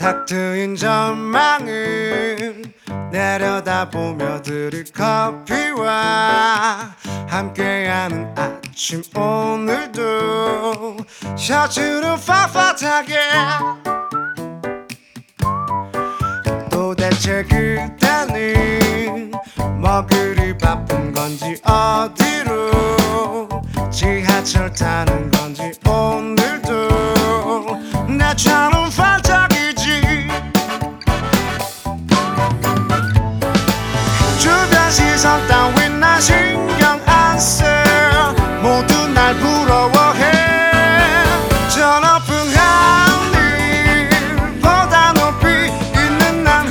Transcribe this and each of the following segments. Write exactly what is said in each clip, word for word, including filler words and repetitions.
탁 트인 전망을 내려다보며 들을 커피와 함께하는 아침 오늘도 셔츠는 빳빳하게 도대체 그대는 뭐 그리 바쁜 건지 어디로 지하철 타는 건지 오늘도 나처럼 반짝이지 주변 시선 따윈 나 신경 안 써 모두 날 부러워해 저 높은 하늘보다 높이 있는 난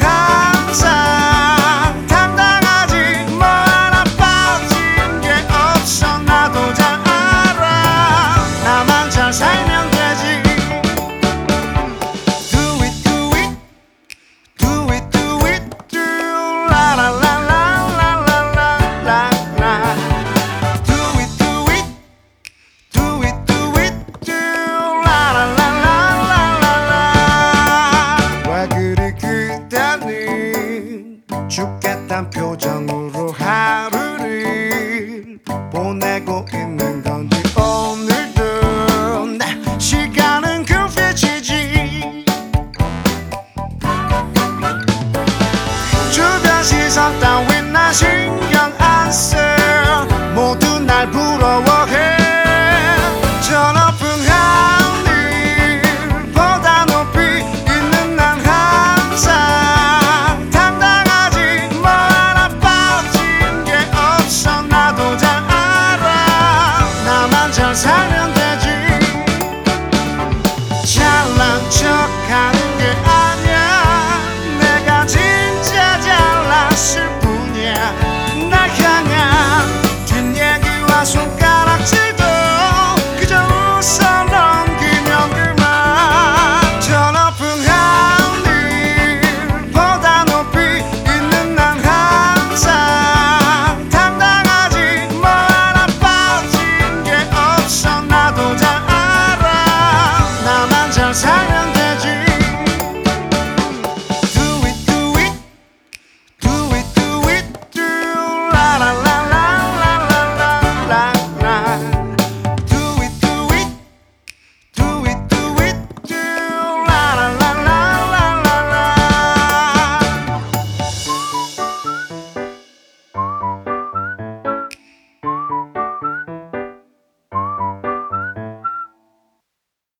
항상 당당하지 뭐 하나 빠진 게 없어 나도 잘 알아 나만 잘 살면 되지 Do it do it do it do it do la la la la la la la la la Do it do it do it do it do la la la la la la la 왜 그리 그대는 죽겠단 표정으로 하루를 보내고 있는